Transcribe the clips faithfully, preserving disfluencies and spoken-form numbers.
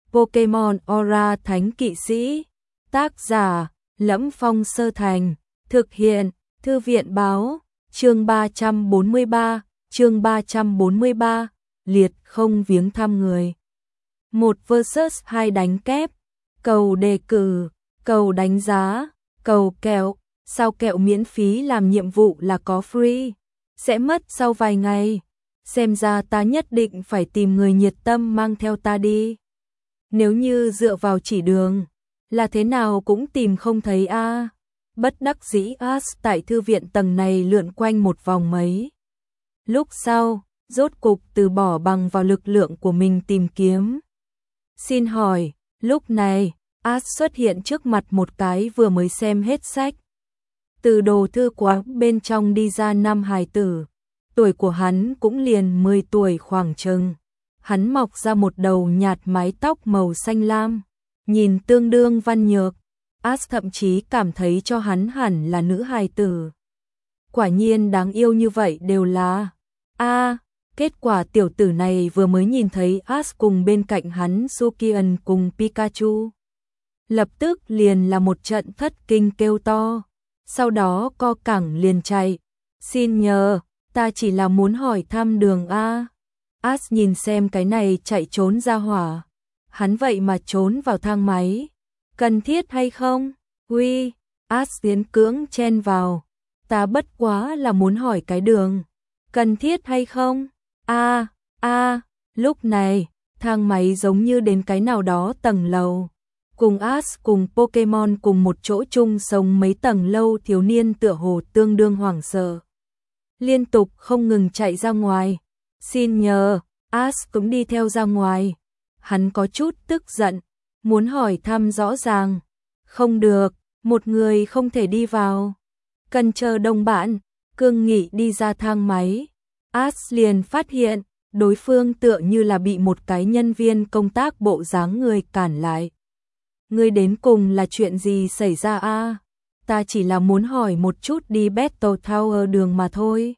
Pokemon Aura Thánh Kỵ Sĩ. Tác giả: Lẫm Phong Sơ Thành. Thực hiện: Thư viện báo. Chương ba trăm bốn mươi ba, chương ba trăm bốn mươi ba, liệt không viếng thăm người. một versus hai đánh kép, cầu đề cử, cầu đánh giá, cầu kẹo, sao kẹo miễn phí làm nhiệm vụ là có free, sẽ mất sau vài ngày. Xem ra ta nhất định phải tìm người nhiệt tâm mang theo ta đi. Nếu như dựa vào chỉ đường, là thế nào cũng tìm không thấy a. À. Bất đắc dĩ Ash tại thư viện tầng này lượn quanh một vòng mấy. Lúc sau, rốt cục từ bỏ bằng vào lực lượng của mình tìm kiếm. Xin hỏi, lúc này, Ash xuất hiện trước mặt một cái vừa mới xem hết sách. Từ đồ thư quán bên trong đi ra năm hài tử. Tuổi của hắn cũng liền mười tuổi khoảng chừng. Hắn mọc ra một đầu nhạt mái tóc màu xanh lam, nhìn tương đương văn nhược. Ash thậm chí cảm thấy cho hắn hẳn là nữ hài tử. Quả nhiên đáng yêu như vậy đều là. A, à, kết quả tiểu tử này vừa mới nhìn thấy Ash cùng bên cạnh hắn Sukian cùng Pikachu. Lập tức liền là một trận thất kinh kêu to. Sau đó co cẳng liền chạy. Xin nhờ, ta chỉ là muốn hỏi thăm đường A. Ash nhìn xem cái này chạy trốn ra hỏa. Hắn vậy mà trốn vào thang máy. Cần thiết hay không? Uy, Ash tiến cưỡng chen vào. Ta bất quá là muốn hỏi cái đường. Cần thiết hay không? A, a, lúc này, thang máy giống như đến cái nào đó tầng lầu. Cùng Ash cùng Pokemon cùng một chỗ chung sống mấy tầng lâu thiếu niên tựa hồ tương đương hoảng sợ. Liên tục không ngừng chạy ra ngoài. Xin nhờ, Ash cũng đi theo ra ngoài. Hắn có chút tức giận, muốn hỏi thăm rõ ràng. Không được, một người không thể đi vào. Cần chờ đồng bạn, cương nghị đi ra thang máy. Ash liền phát hiện, đối phương tựa như là bị một cái nhân viên công tác bộ dáng người cản lại. Ngươi đến cùng là chuyện gì xảy ra a? À? Ta chỉ là muốn hỏi một chút đi Battle Tower đường mà thôi.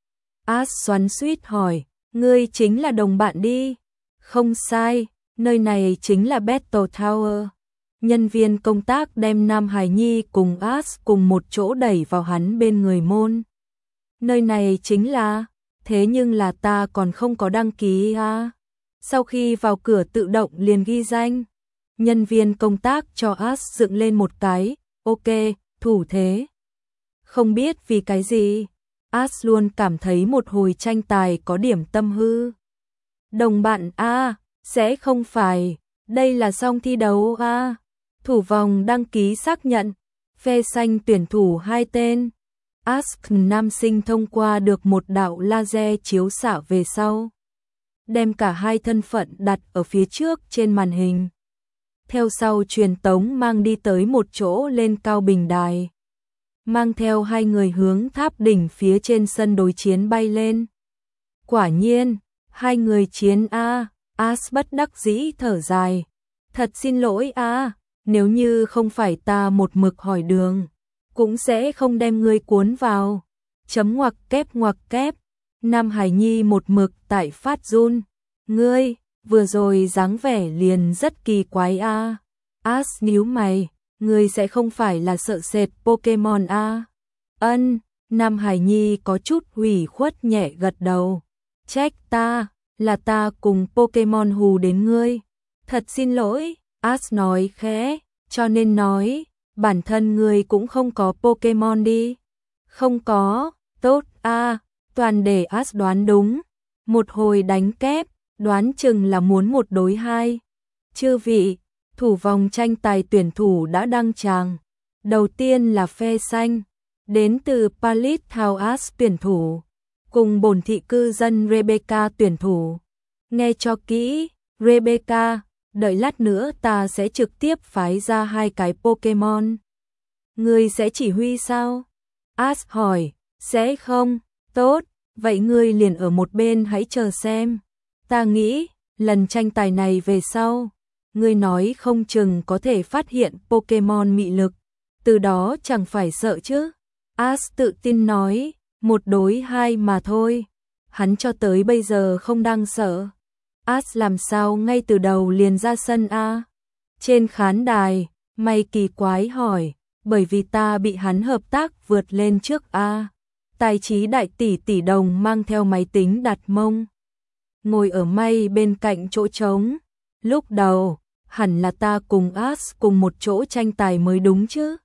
Ash xoắn xuýt hỏi, ngươi chính là đồng bạn đi. Không sai, nơi này chính là Battle Tower. Nhân viên công tác đem Nam Hải Nhi cùng Ash cùng một chỗ đẩy vào hắn bên người môn. Nơi này chính là, thế nhưng là ta còn không có đăng ký à. Sau khi vào cửa tự động liền ghi danh. Nhân viên công tác cho Ash dựng lên một cái, ok, thủ thế. Không biết vì cái gì, Ash luôn cảm thấy một hồi tranh tài có điểm tâm hư. Đồng bạn A, sẽ không phải, đây là xong thi đấu A. Thủ vòng đăng ký xác nhận, phe xanh tuyển thủ hai tên. Ash nam sinh thông qua được một đạo laser chiếu xạ về sau. Đem cả hai thân phận đặt ở phía trước trên màn hình. Theo sau truyền tống mang đi tới một chỗ lên cao bình đài. Mang theo hai người hướng tháp đỉnh phía trên sân đối chiến bay lên. Quả nhiên, hai người chiến A, Ash bất đắc dĩ thở dài. Thật xin lỗi A, nếu như không phải ta một mực hỏi đường, cũng sẽ không đem ngươi cuốn vào. Chấm ngoặc kép ngoặc kép, Nam Hải Nhi một mực tại phát run. Ngươi, vừa rồi dáng vẻ liền rất kỳ quái A. Ash nhíu mày, ngươi sẽ không phải là sợ sệt Pokemon A. Ân, Nam Hải Nhi có chút ủy khuất nhẹ gật đầu. Trách ta, là ta cùng Pokemon hù đến ngươi. Thật xin lỗi, Ash nói khẽ, cho nên nói, bản thân ngươi cũng không có Pokemon đi. Không có, tốt A, toàn để Ash đoán đúng. Một hồi đánh kép, đoán chừng là muốn một đối hai. Chư vị, thủ vòng tranh tài tuyển thủ đã đăng tràng. Đầu tiên là phe xanh, đến từ Pallet House tuyển thủ, cùng bổn thị cư dân Rebecca tuyển thủ. Nghe cho kỹ, Rebecca, đợi lát nữa ta sẽ trực tiếp phái ra hai cái Pokemon. Ngươi sẽ chỉ huy sao? Ash hỏi, sẽ không? Tốt, vậy ngươi liền ở một bên hãy chờ xem. Ta nghĩ, lần tranh tài này về sau, ngươi nói không chừng có thể phát hiện Pokemon mị lực, từ đó chẳng phải sợ chứ. Ash tự tin nói, một đối hai mà thôi. Hắn cho tới bây giờ không đang sợ. As làm sao ngay từ đầu liền ra sân a? Trên khán đài, May kỳ quái hỏi, bởi vì ta bị hắn hợp tác vượt lên trước a. Tài trí đại tỷ tỷ đồng mang theo máy tính đặt mông. Ngồi ở May bên cạnh chỗ trống. Lúc đầu, hẳn là ta cùng As cùng một chỗ tranh tài mới đúng chứ.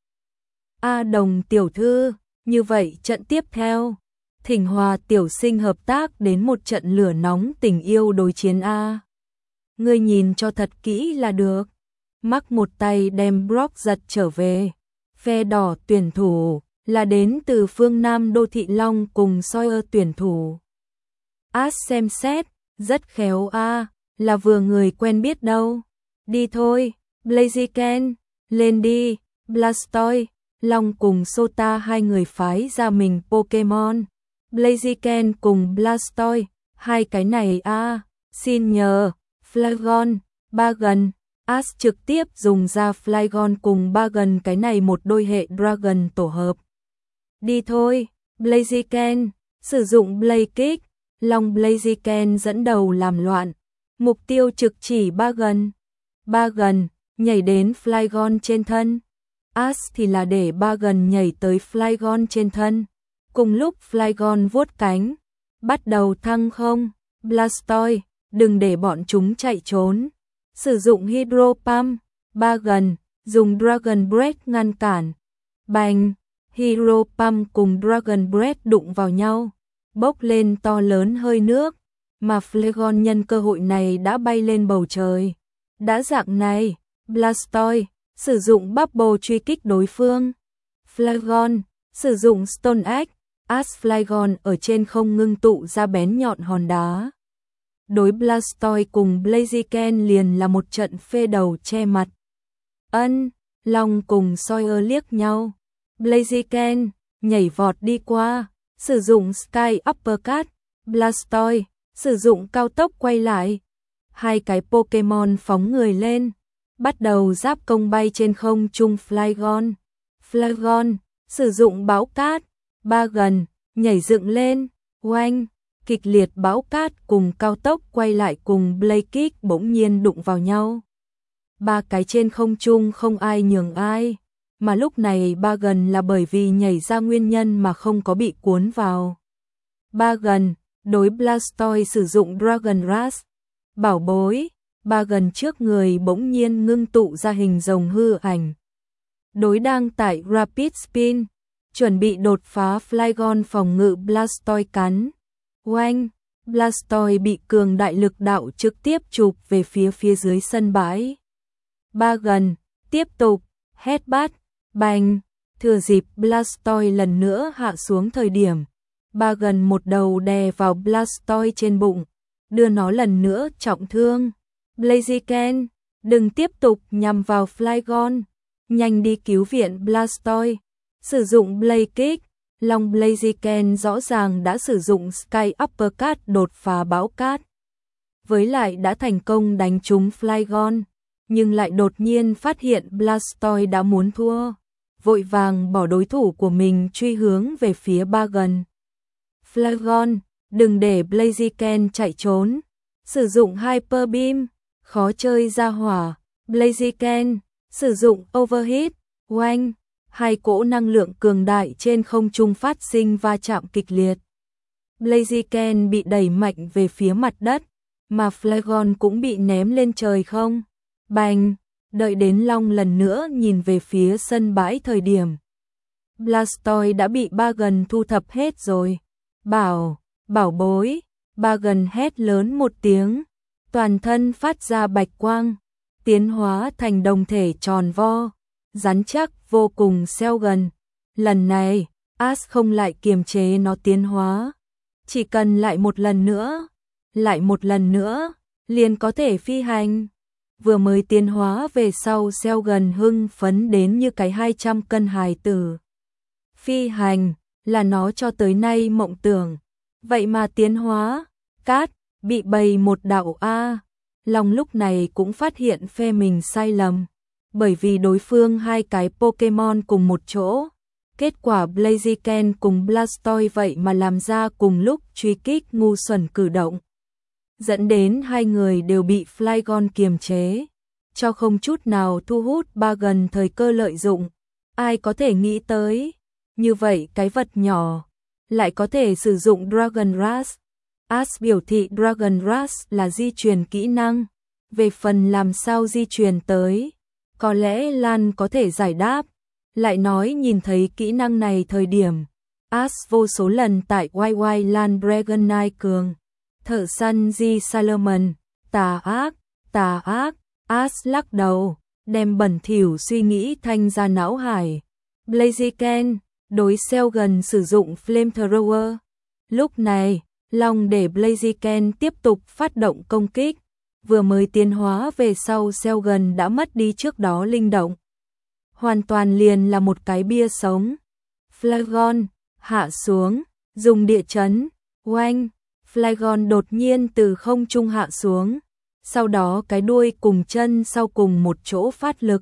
A Đồng tiểu thư, như vậy trận tiếp theo, Thỉnh Hòa tiểu sinh hợp tác đến một trận lửa nóng tình yêu đối chiến a. Ngươi nhìn cho thật kỹ là được. Mắc một tay đem Brock giật trở về. Phe đỏ tuyển thủ là đến từ phương Nam đô thị Long cùng Sawyer tuyển thủ. As xem xét, rất khéo a, là vừa người quen biết đâu. Đi thôi, Blaziken, lên đi, Blastoise. Long cùng Sota hai người phái ra mình Pokemon. Blaziken cùng Blastoise, hai cái này a, xin nhờ, Flygon, Bagon. As trực tiếp dùng ra Flygon cùng Bagon, cái này một đôi hệ Dragon tổ hợp. Đi thôi, Blaziken, sử dụng Blaze Kick. Long Blaziken dẫn đầu làm loạn, mục tiêu trực chỉ Bagon. Bagon nhảy đến Flygon trên thân. As thì là để Bagon nhảy tới Flygon trên thân. Cùng lúc Flygon vuốt cánh, bắt đầu thăng không. Blastoise, đừng để bọn chúng chạy trốn. Sử dụng Hydro Pump. Bagon dùng Dragon Breath ngăn cản. Bành, Hydro Pump cùng Dragon Breath đụng vào nhau, bốc lên to lớn hơi nước, mà Flygon nhân cơ hội này đã bay lên bầu trời. Đã dạng này, Blastoise sử dụng Bubble truy kích đối phương. Flygon sử dụng Stone Axe. As Flygon ở trên không ngưng tụ ra bén nhọn hòn đá. Đối Blastoise cùng Blaziken liền là một trận phê đầu che mặt. Ân, Long cùng Sawyer liếc nhau. Blaziken nhảy vọt đi qua, sử dụng Sky Uppercut. Blastoise sử dụng cao tốc quay lại. Hai cái Pokemon phóng người lên, bắt đầu giáp công bay trên không trung Flygon. Flygon sử dụng bão cát. Bagon nhảy dựng lên, oanh, kịch liệt bão cát cùng cao tốc quay lại cùng Blaze Kick bỗng nhiên đụng vào nhau. Ba cái trên không trung không ai nhường ai, mà lúc này Bagon là bởi vì nhảy ra nguyên nhân mà không có bị cuốn vào. Bagon đối Blastoise sử dụng Dragon Rush. Bảo bối, Bagon trước người bỗng nhiên ngưng tụ ra hình rồng hư ảnh. Đối đang tại Rapid Spin, chuẩn bị đột phá Flygon phòng ngự Blastoise cắn. Oanh, Blastoise bị cường đại lực đạo trực tiếp chụp về phía phía dưới sân bãi. Bagon tiếp tục headbutt, bành, thừa dịp Blastoise lần nữa hạ xuống thời điểm, Bagon một đầu đè vào Blastoise trên bụng, đưa nó lần nữa trọng thương. Blaziken, đừng tiếp tục nhằm vào Flygon, nhanh đi cứu viện Blastoise. Sử dụng Blaze Kick. Long Blaziken rõ ràng đã sử dụng Sky Uppercut đột phá bão cát. Với lại đã thành công đánh trúng Flygon, nhưng lại đột nhiên phát hiện Blastoise đã muốn thua, vội vàng bỏ đối thủ của mình truy hướng về phía Bagon. Flygon, đừng để Blaziken chạy trốn. Sử dụng Hyper Beam, khó chơi ra hỏa. Blaziken, sử dụng Overheat, oanh. Hai cỗ năng lượng cường đại trên không trung phát sinh va chạm kịch liệt. Blaziken bị đẩy mạnh về phía mặt đất, mà Flygon cũng bị ném lên trời không. Bành, đợi đến Long lần nữa nhìn về phía sân bãi thời điểm. Blastoise đã bị Bagon thu thập hết rồi. Bảo, bảo bối, Bagon hét lớn một tiếng, toàn thân phát ra bạch quang, tiến hóa thành đồng thể tròn vo, rắn chắc vô cùng xeo gần. Lần này, As không lại kiềm chế nó tiến hóa. Chỉ cần lại một lần nữa, lại một lần nữa, liền có thể phi hành. Vừa mới tiến hóa về sau xeo gần hưng phấn đến như cái hai trăm cân hài tử. Phi hành, là nó cho tới nay mộng tưởng. Vậy mà tiến hóa, cát, bị bầy một đạo A. Long lúc này cũng phát hiện phe mình sai lầm. Bởi vì đối phương hai cái Pokemon cùng một chỗ, kết quả Blaziken cùng Blastoise vậy mà làm ra cùng lúc truy kích ngu xuẩn cử động. dẫn đến hai người đều bị Flygon kiềm chế, cho không chút nào thu hút ba gần thời cơ lợi dụng. Ai có thể nghĩ tới, như vậy cái vật nhỏ lại có thể sử dụng Dragon Rush. Ash biểu thị Dragon Rush là di truyền kỹ năng, về phần làm sao di truyền tới, có lẽ Lan có thể giải đáp, lại nói nhìn thấy kỹ năng này thời điểm, Ash vô số lần tại Y Y Lan Dragonite cường, thợ săn G. Salomon, tà ác, tà ác, Ash lắc đầu, đem bẩn thỉu suy nghĩ thanh ra não hải. Blaziken, đối Selgan sử dụng Flamethrower. Lúc này, Long để Blaziken tiếp tục phát động công kích, vừa mới tiến hóa về sau Selgan đã mất đi trước đó linh động. Hoàn toàn liền là một cái bia sống. Flygon hạ xuống, dùng địa chấn, oanh, Flygon đột nhiên từ không trung hạ xuống, sau đó cái đuôi cùng chân sau cùng một chỗ phát lực,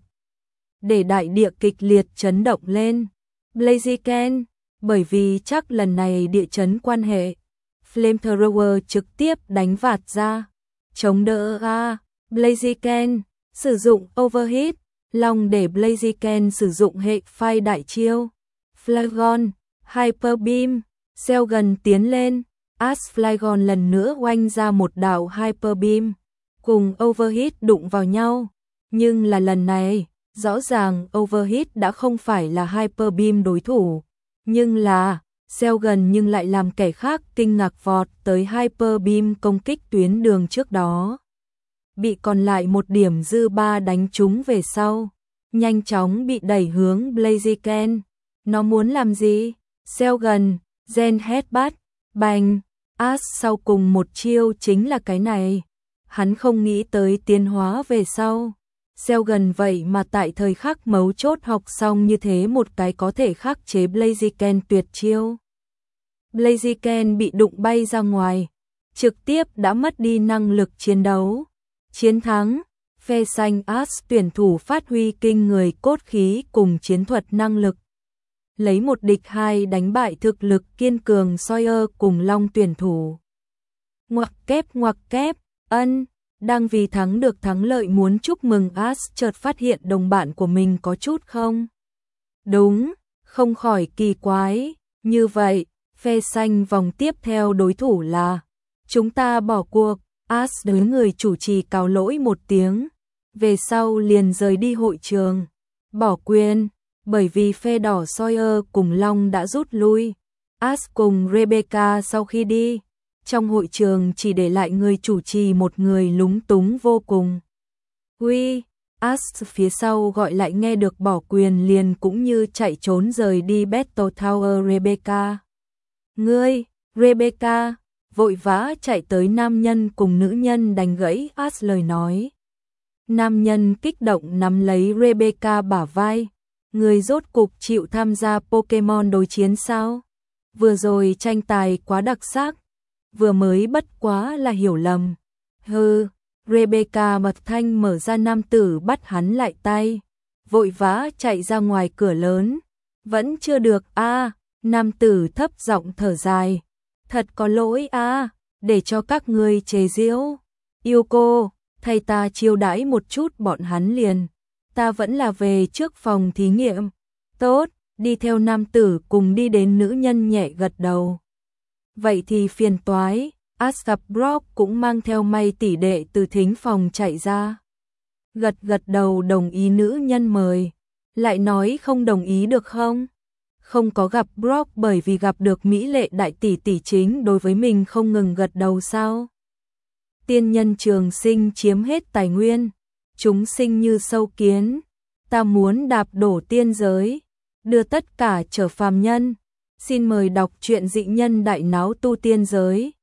để đại địa kịch liệt chấn động lên. Blaziken, bởi vì chắc lần này địa chấn quan hệ, Flamethrower trực tiếp đánh vạt ra, chống đỡ a. Blaziken sử dụng Overheat, Long để Blaziken sử dụng hệ phai đại chiêu. Flygon, Hyper Beam, Selgan tiến lên, Ash Flygon lần nữa oanh ra một đạo Hyper Beam, cùng Overheat đụng vào nhau, nhưng là lần này, rõ ràng Overheat đã không phải là Hyper Beam đối thủ, nhưng là Selgan nhưng lại làm kẻ khác kinh ngạc vọt tới Hyper Beam công kích tuyến đường trước đó. Bị còn lại một điểm dư ba đánh trúng về sau, nhanh chóng bị đẩy hướng Blaziken. Nó muốn làm gì? Selgan, Gen Headbutt, bành, Ash sau cùng một chiêu chính là cái này. Hắn không nghĩ tới tiến hóa về sau. Selgan vậy mà tại thời khắc mấu chốt học xong như thế một cái có thể khắc chế Blaziken tuyệt chiêu. Blaziken bị đụng bay ra ngoài, trực tiếp đã mất đi năng lực chiến đấu. Chiến thắng, phe xanh Ash tuyển thủ phát huy kinh người cốt khí cùng chiến thuật năng lực. Lấy một địch hai đánh bại thực lực kiên cường Sawyer cùng Long tuyển thủ. Ngoặc kép ngoặc kép, ân, đang vì thắng được thắng lợi muốn chúc mừng Ash chợt phát hiện đồng bạn của mình có chút không? Đúng, không khỏi kỳ quái, như vậy, phe xanh vòng tiếp theo đối thủ là chúng ta bỏ cuộc. Ash đối người chủ trì cáo lỗi một tiếng, về sau liền rời đi hội trường, bỏ quyền, bởi vì phe đỏ Sawyer cùng Long đã rút lui. Ash cùng Rebecca sau khi đi, trong hội trường chỉ để lại người chủ trì một người lúng túng vô cùng. Uy, Ash phía sau gọi lại nghe được bỏ quyền liền cũng như chạy trốn rời đi Battle Tower. Rebecca, ngươi, Rebecca, vội vã chạy tới nam nhân cùng nữ nhân đánh gãy Ash lời nói. Nam nhân kích động nắm lấy Rebecca bả vai, người rốt cục chịu tham gia Pokemon đối chiến sao? Vừa rồi tranh tài quá đặc sắc, vừa mới bất quá là hiểu lầm. Hừ, Rebecca mật thanh mở ra, nam tử bắt hắn lại tay, vội vã chạy ra ngoài cửa lớn. Vẫn chưa được a. À, nam tử thấp giọng thở dài. Thật có lỗi a, à, để cho các ngươi chế giễu. Yêu cô, thay ta chiêu đãi một chút bọn hắn liền. Ta vẫn là về trước phòng thí nghiệm. Tốt, đi theo nam tử cùng đi đến, nữ nhân nhẹ gật đầu. Vậy thì phiền toái. Ash gặp Brock cũng mang theo may tỷ đệ từ thính phòng chạy ra. Gật gật đầu đồng ý nữ nhân mời. Lại nói không đồng ý được không? Không có gặp Brock bởi vì gặp được mỹ lệ đại tỷ tỷ chính đối với mình không ngừng gật đầu sao? Tiên nhân trường sinh chiếm hết tài nguyên, chúng sinh như sâu kiến, ta muốn đạp đổ tiên giới, đưa tất cả trở phàm nhân. Xin mời đọc truyện Dị Nhân Đại Náo Tu Tiên Giới.